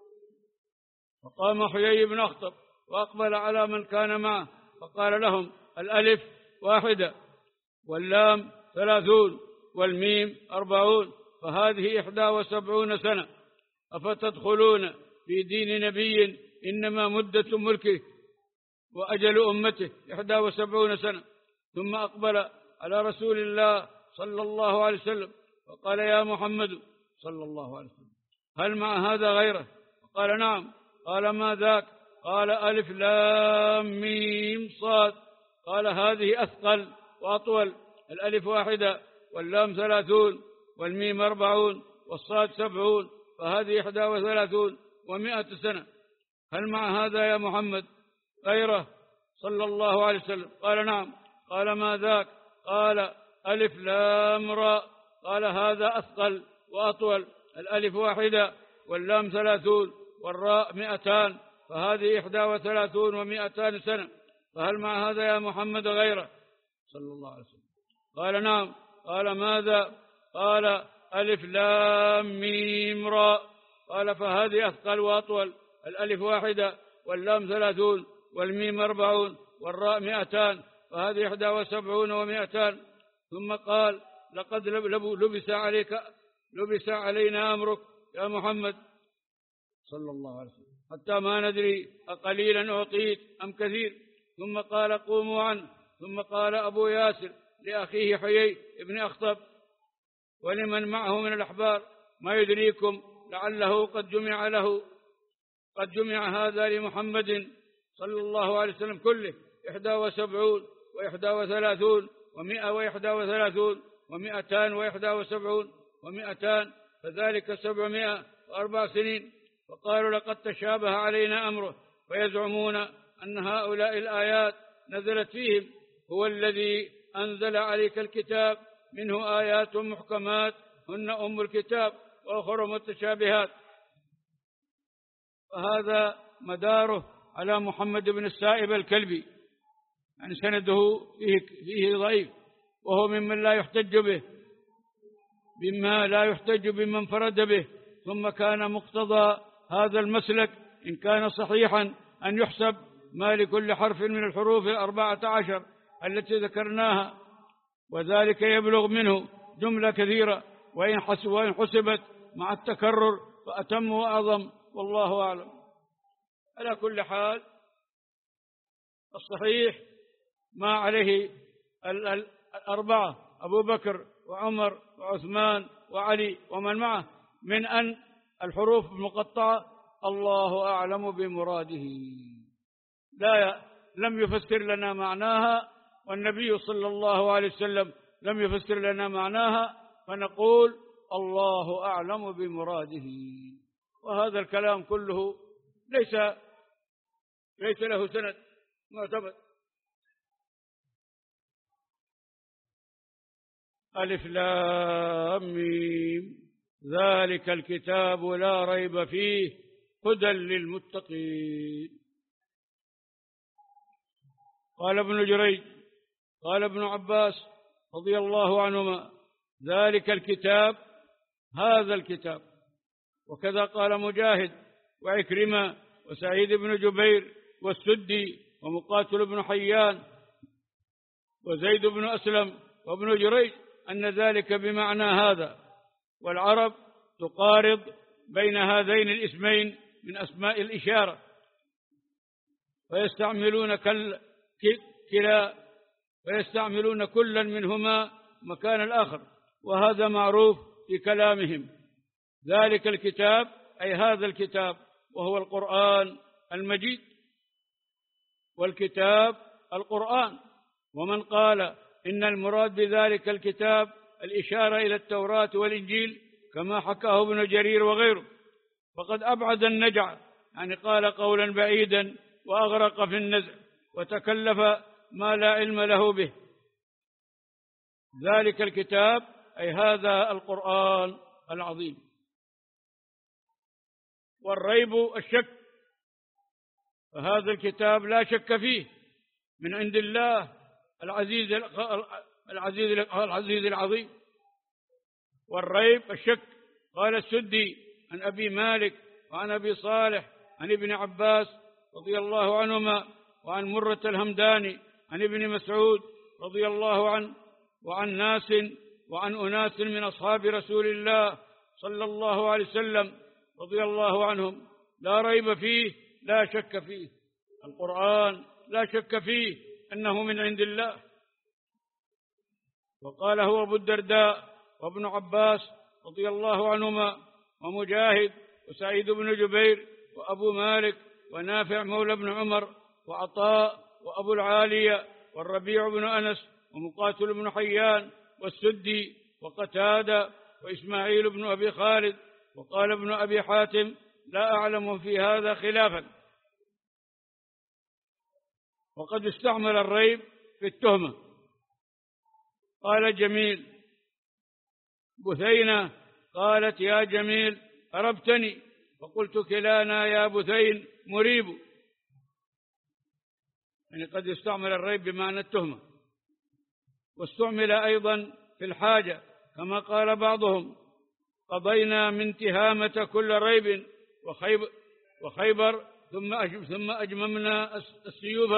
فقام حيي بن أخطب وأقبل على من كان معه فقال لهم: الألف واحدة واللام ثلاثون والميم أربعون فهذه إحدى وسبعون سنة، أفتدخلون في دين نبي إنما مدة ملكه وأجل أمته إحدى وسبعون سنة؟ ثم أقبل على رسول الله صلى الله عليه وسلم فقال: يا محمد صلى الله عليه وسلم، هل مع هذا غيره؟ قال: نعم. قال: ما ذاك؟ قال: ألف لام ميم صاد. قال: هذه أثقل وأطول، الألف واحدة واللام ثلاثون والميم أربعون والصاد سبعون فهذه إحدى وثلاثون ومائة سنة، هل مع هذا يا محمد غيره صلى الله عليه وسلم؟ قال: نعم. قال: ما ذاك؟ قال: ألف لام راء. قال: هذا أثقل وأطول، الألف واحدة واللام ثلاثون والراء مئتان فهذه إحدى وثلاثون ومئتان سنة، فهل مع هذا يا محمد غيره صلى الله عليه وسلم؟ قال: نعم. قال: ماذا؟ قال: ألف لام ميم راء. قال: فهذه أثقل وأطول، الألف واحدة واللام ثلاثون والميم أربعون والراء مئتان فهذه إحدى وسبعون ومئتان. ثم قال: لقد لبس عليك لبس علينا أمرك يا محمد صلى الله عليه وسلم حتى ما ندري أقليلا أعطيت أم كثير. ثم قال: قوموا عنه. ثم قال أبو ياسر لأخيه حيي بن أخطب ولمن معه من الأحبار: ما يدريكم لعله قد جمع له قد جمع هذا لمحمد صلى الله عليه وسلم كله إحدى وسبعون وإحدى وثلاثون ومئة وإحدى وثلاثون ومئتان وإحدى وسبعون ومئتان فذلك سبعمائة وأربع سنين. وقالوا: لقد تشابه علينا أمره، ويزعمون أن هؤلاء الآيات نزلت فيهم. هو الذي أنزل عليك الكتاب منه آيات محكمات هن أم الكتاب وأخر متشابهات. وهذا مداره على محمد بن السائب الكلبي، يعني سنده فيه, فيه ضعيف، وهو ممن لا يحتج به، بما لا يحتج بمن انفرد به. ثم كان مقتضى هذا المسلك إن كان صحيحا أن يحسب ما لكل حرف من الحروف الأربعة عشر التي ذكرناها، وذلك يبلغ منه جملة كثيرة، وإن حسبت مع التكرر فأتم وأعظم، والله أعلم. على كل حال الصحيح ما عليه الأربعة أبو بكر وعمر وعثمان وعلي ومن معه من أن الحروف المقطعة الله أعلم بمراده، لا لم يفسر لنا معناها، والنبي صلى الله عليه وسلم لم يفسر لنا معناها، فنقول الله أعلم بمراده. وهذا الكلام كله ليس ليس له سند معتمد. ألف لام ميم ذلك الكتاب لا ريب فيه هدى للمتقين. قال ابن جريج قال ابن عباس رضي الله عنهما ذلك الكتاب هذا الكتاب، وكذا قال مجاهد وعكرمة وسعيد بن جبير والسدي ومقاتل بن حيان وزيد بن أسلم وابن جريج أن ذلك بمعنى هذا. والعرب تقارض بين هذين الاسمين من أسماء الإشارة، ويستعملون كلا ويستعملون كلا منهما مكان الآخر، وهذا معروف في كلامهم. ذلك الكتاب أي هذا الكتاب، وهو القرآن المجيد، والكتاب القرآن. ومن قال إن المراد بذلك الكتاب الإشارة إلى التوراة والإنجيل كما حكاه ابن جرير وغيره فقد أبعد النجع، يعني قال قولا بعيدا وأغرق في النزع وتكلف ما لا علم له به. ذلك الكتاب أي هذا القرآن العظيم. والريب الشك، فهذا الكتاب لا شك فيه من عند الله العزيز العزيز العزيز العظيم. والريب الشك. قال السدي عن أبي مالك وعن أبي صالح عن ابن عباس رضي الله عنهما وعن مرة الهمداني عن ابن مسعود رضي الله عنه وعن ناس وعن أناس من أصحاب رسول الله صلى الله عليه وسلم رضي الله عنهم لا ريب فيه لا شك فيه. القرآن لا شك فيه أنه من عند الله. وقال هو أبو الدرداء وابن عباس رضي الله عنهما ومجاهد وسعيد بن جبير وأبو مالك ونافع مولى بن عمر وعطاء وأبو العالية والربيع بن أنس ومقاتل بن حيان والسدي وقتادة وإسماعيل بن أبي خالد. وقال ابن أبي حاتم لا أعلم في هذا خلافا. وقد استعمل الريب في التهمة. قال جميل بثينة قالت يا جميل أربتني، فقلت كلانا يا بثين مريب، يعني قد استعمل الريب بمعنى التهمة. واستعمل أيضا في الحاجة كما قال بعضهم قضينا من تهامة كل ريب وخيبر, وخيبر ثم ثم أجممنا السيوف.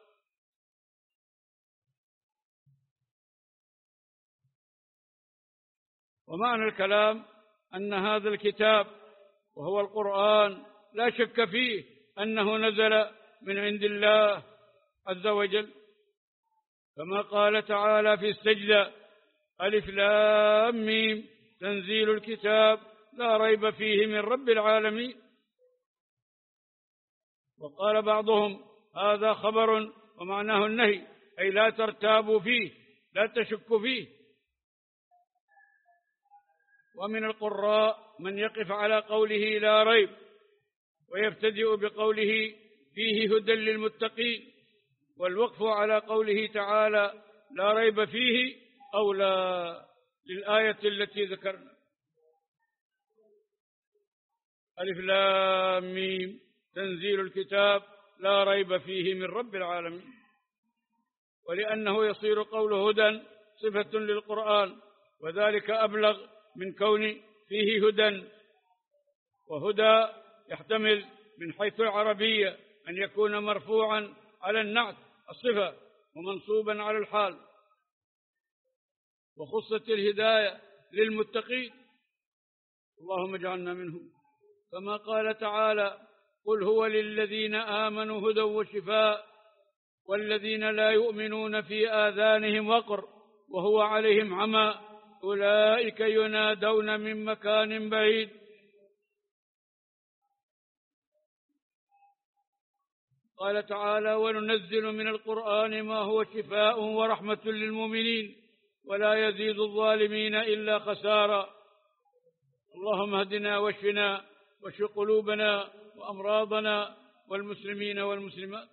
ومعنى الكلام أن هذا الكتاب وهو القرآن لا شك فيه أنه نزل من عند الله عز وجل، كما قال تعالى في السجدة ألف لام ميم تنزيل الكتاب لا ريب فيه من رب العالمين. وقال بعضهم هذا خبر ومعناه النهي، أي لا ترتابوا فيه لا تشك فيه. ومن القراء من يقف على قوله لا ريب ويبتدئ بقوله فيه هدى للمتقين، والوقف على قوله تعالى لا ريب فيه أولى للآية التي ذكرنا. ألف لام ميم تنزيل الكتاب لا ريب فيه من رب العالمين. ولأنه يصير قوله هدى صفة للقرآن، وذلك أبلغ من كون فيه هدى. وهدى يحتمل من حيث العربية أن يكون مرفوعا على النعت الصفة ومنصوبا على الحال. وخصت الهداية للمتقين، اللهم اجعلنا منهم، كما قال تعالى: قل هو للذين آمنوا هدى وشفاء والذين لا يؤمنون في آذانهم وقر وهو عليهم عمى أولئك ينادون من مكان بعيد. قال تعالى: وننزل من القرآن ما هو شفاء ورحمة للمؤمنين ولا يزيد الظالمين إلا خسارا. اللهم اهدنا واشفنا واشف قلوبنا وأمراضنا والمسلمين والمسلمات.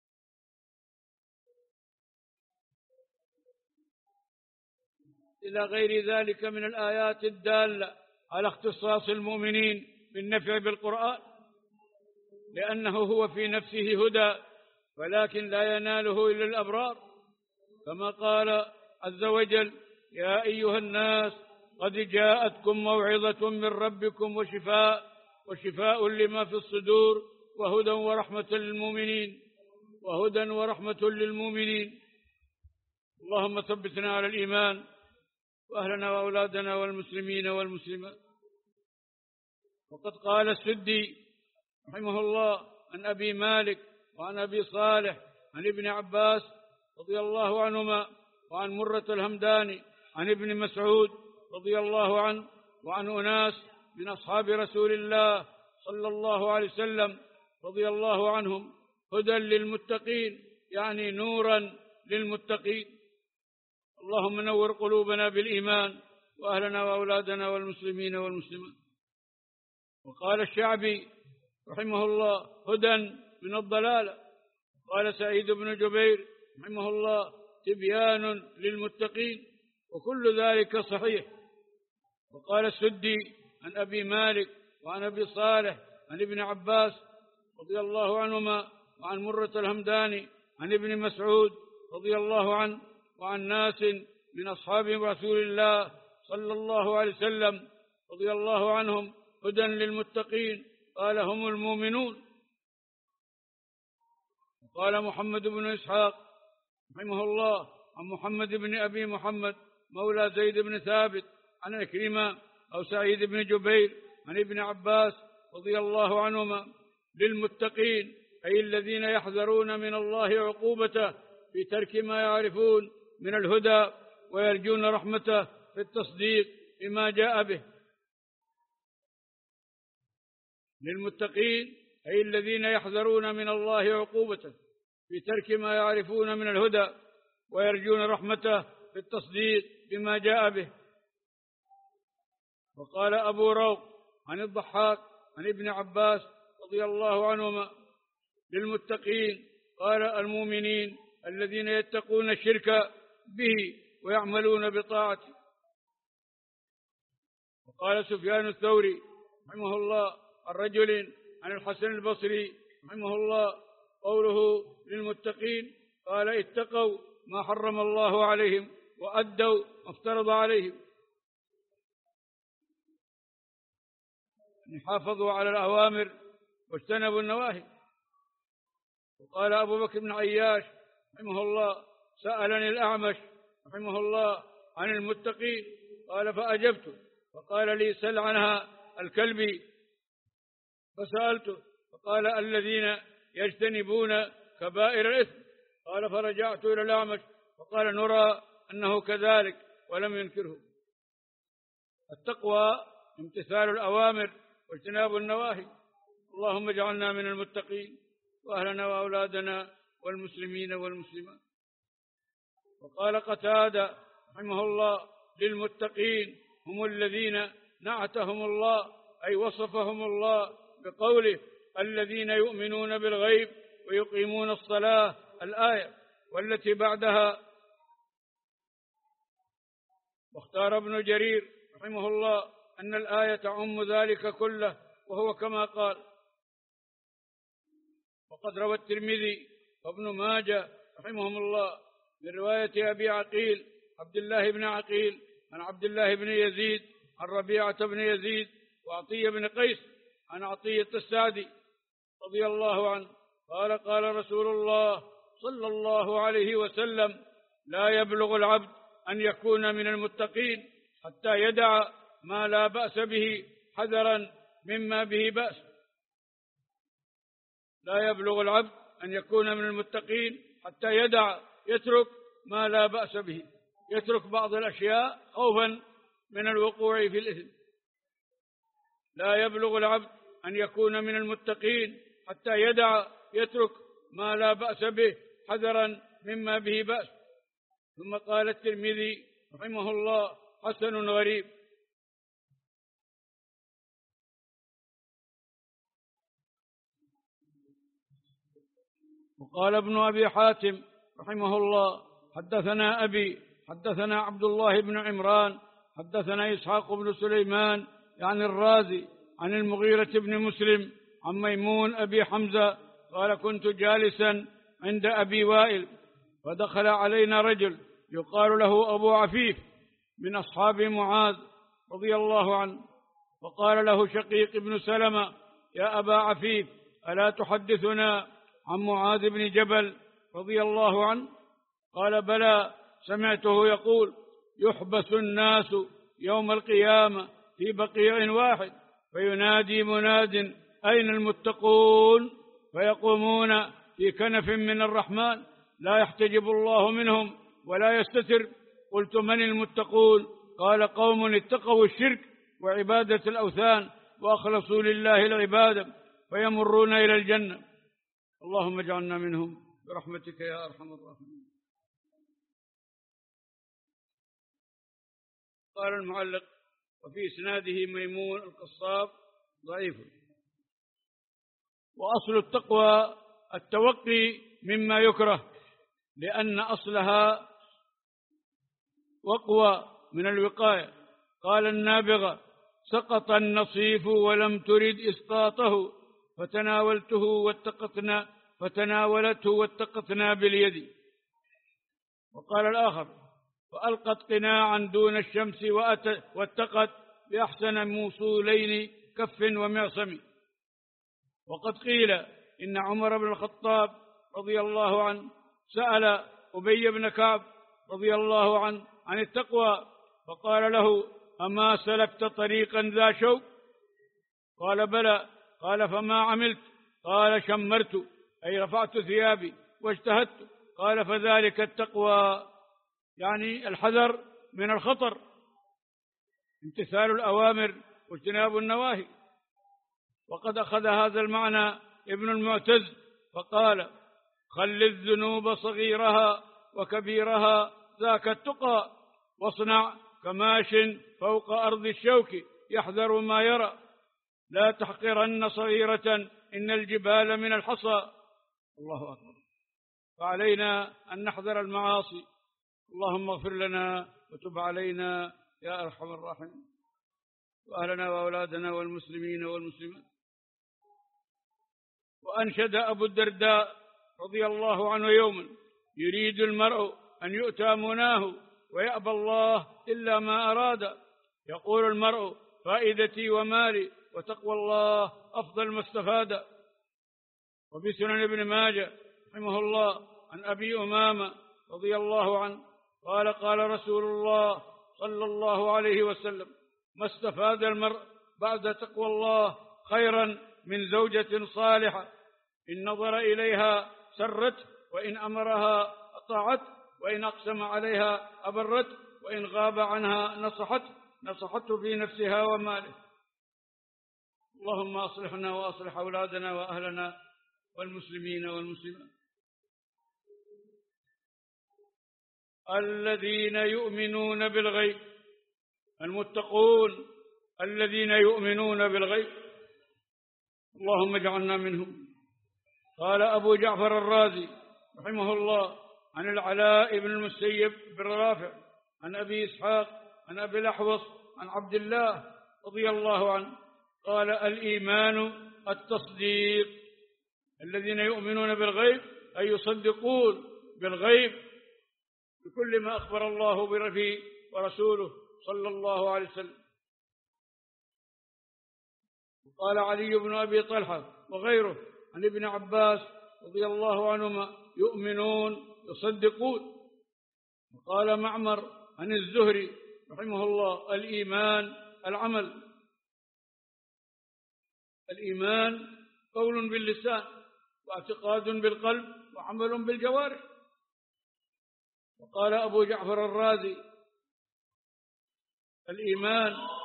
إلى غير ذلك من الآيات الدالة على اختصاص المؤمنين بالنفع بالقرآن، لأنه هو في نفسه هدى، ولكن لا يناله إلا الأبرار، كما قال عز وجل: يا أيها الناس قد جاءتكم موعظة من ربكم وشفاء وشفاء لما في الصدور وهدى ورحمة للمؤمنين وهدى ورحمة للمؤمنين. اللهم ثبتنا على الإيمان وأهلنا وأولادنا والمسلمين والمسلمات. وقد قال السدي رحمه الله عن أبي مالك وعن أبي صالح عن ابن عباس رضي الله عنهما وعن مرة الهمداني عن ابن مسعود رضي الله عنه وعن أناس من أصحاب رسول الله صلى الله عليه وسلم رضي الله عنهم: هدى للمتقين، يعني نورا للمتقين. اللهم نور قلوبنا بالإيمان وأهلنا وأولادنا والمسلمين والمسلمات. وقال الشعبي رحمه الله: هدى من الضلالة. قال سعيد بن جبير رحمه الله: تبيان للمتقين. وكل ذلك صحيح. وقال السدي عن أبي مالك وعن أبي صالح عن ابن عباس رضي الله عنهما وعن مرة الهمداني عن ابن مسعود رضي الله عنه وعن ناس من أصحاب رسول الله صلى الله عليه وسلم رضي الله عنهم: هدى للمتقين. قال: هم المؤمنون. وقال محمد بن إسحاق رحمه الله عن محمد بن أبي محمد مولى زيد بن ثابت عن عكرمة أو سعيد بن جبير عن ابن عباس رضي الله عنهما: للمتقين أي الذين يحذرون من الله عقوبته في ترك ما يعرفون من الهدى ويرجون رحمته في التصديق بما جاء به. للمتقين أي الذين يحذرون من الله عقوبته في ترك ما يعرفون من الهدى ويرجون رحمته في التصديق بما جاء به. وقال أبو روق عن الضحاك عن ابن عباس رضي الله عنهما: للمتقين قال: المؤمنين الذين يتقون الشرك به ويعملون بطاعته. وقال سفيان الثوري رحمه الله عن رجل عن الحسن البصري رحمه الله: قوله للمتقين قال: اتقوا ما حرم الله عليهم وأدوا ما افترض عليهم، حافظوا على الأوامر واجتنبوا النواهي. وقال أبو بكر بن عياش رحمه الله: سألني الأعمش رحمه الله عن المتقين، قال: فأجبت، فقال لي: سل عنها الكلبي، فسألته فقال: الذين يجتنبون كبائر الإثم. قال: فرجعت إلى الأعمش فقال: نرى أنه كذلك ولم ينكره. التقوى امتثال الأوامر واجتناب النواهي. اللهم اجعلنا من المتقين وأهلنا وأولادنا والمسلمين والمسلمات. وقال قتادة رحمه الله: للمتقين هم الذين نعتهم الله، أي وصفهم الله بقوله: الذين يؤمنون بالغيب ويقيمون الصلاة، الآية. والتي بعدها: واختار ابن جرير رحمه الله أن الآية تعم ذلك كله، وهو كما قال. وقد روى الترمذي وابن ماجه رحمهم الله من رواية أبي عقيل عبد الله بن عقيل عن عبد الله بن يزيد عن ربيعة بن يزيد وعطية بن قيس عن عطية السعدي رضي الله عنه قال قال رسول الله صلى الله عليه وسلم: لا يبلغ العبد أن يكون من المتقين حتى يدع ما لا بأس به حذرا مما به بأس. لا يبلغ العبد أن يكون من المتقين حتى يدع يترك ما لا بأس به، يترك بعض الأشياء خوفا من الوقوع في الإثم. لا يبلغ العبد أن يكون من المتقين حتى يدع يترك ما لا بأس به حذرا مما به بأس. ثم قال الترمذي رحمه الله: حسن غريب. وقال ابن أبي حاتم رحمه الله: حدثنا أبي حدثنا عبد الله بن عمران حدثنا إسحاق بن سليمان يعني الرازي عن المغيرة بن مسلم عن ميمون أبي حمزة قال: كنت جالسا عند أبي وائل فدخل علينا رجل يقال له أبو عفيف من أصحاب معاذ رضي الله عنه، وقال له شقيق بن سلمة: يا أبا عفيف، ألا تحدثنا عن معاذ بن جبل رضي الله عنه؟ قال: بلى، سمعته يقول: يحبس الناس يوم القيامة في بقيع واحد فينادي مناد: أين المتقون؟ فيقومون في كنف من الرحمن لا يحتجب الله منهم ولا يستتر. قلت: من المتقون؟ قال: قوم اتقوا الشرك وعبادة الأوثان وأخلصوا لله العبادة فيمرون إلى الجنة. اللهم اجعلنا منهم برحمتك يا أرحم الراحمين. قال المعلق: وفي إسناده ميمون القصاب ضعيف. وأصل التقوى التوقي مما يكره، لأن أصلها وقوى من الوقاية. قال النابغة: سقط النصيف ولم ترد إسقاطه فتناولته واتقتنا فتناولته واتقتنا باليد. وقال الآخر: فألقت قناعا دون الشمس واتقت بأحسن موصولين كف ومعصم. وقد قيل إن عمر بن الخطاب رضي الله عنه سأل أبي بن كعب رضي الله عنه عن التقوى فقال له: أما سلكت طريقا ذا شوك؟ قال: بلى. قال: فما عملت؟ قال: شمرت، أي رفعت ثيابي واجتهدت. قال: فذلك التقوى، يعني الحذر من الخطر، امتثال الأوامر واجتناب النواهي. وقد أخذ هذا المعنى ابن المعتز فقال: خل الذنوب صغيرها وكبيرها ذاك التقى، واصنع كماش فوق أرض الشوك يحذر ما يرى، لا تحقرن صغيرة إن الجبال من الحصى. الله أكبر. فعلينا أن نحذر المعاصي. اللهم اغفر لنا وتب علينا يا أرحم الراحمين، وأهلنا وأولادنا والمسلمين والمسلمات. وأنشد أبو الدرداء رضي الله عنه يوما: يريد المرء أن يؤتى مناه ويأبى الله إلا ما أراد. يقول المرء: فائدتي ومالي وتقوى الله أفضل ما استفاد. وبسنن ابن ماجه رحمه الله عن أبي أمامة رضي الله عنه قال: قال رسول الله صلى الله عليه وسلم: ما استفاد المرء بعد تقوى الله خيرا من زوجة صالحة إن نظر إليها سرت، وإن أمرها أطاعت، وإن أقسم عليها أبرت، وإن غاب عنها نصحت نصحته في نفسها وماله. اللهم أصلحنا وأصلح أولادنا وأهلنا والمسلمين والمسلمات. الذين يؤمنون بالغيب، المتقون الذين يؤمنون بالغيب، اللهم اجعلنا منهم. قال أبو جعفر الرازي رحمه الله عن العلاء بن المسيب بن رافع عن أبي إسحاق عن أبي الأحوص عن عبد الله رضي الله عنه قال الإيمان التصديق. الذين يؤمنون بالغيب أي يصدقون بالغيب بكل ما أخبر الله به ورسوله صلى الله عليه وسلم. قال علي بن أبي طلحة وغيره عن ابن عباس رضي الله عنهما يؤمنون يصدقون. وقال معمر عن الزهري رحمه الله الإيمان العمل. الإيمان قول باللسان واعتقاد بالقلب وعمل بالجوارح. وقال أبو جعفر الرازي الإيمان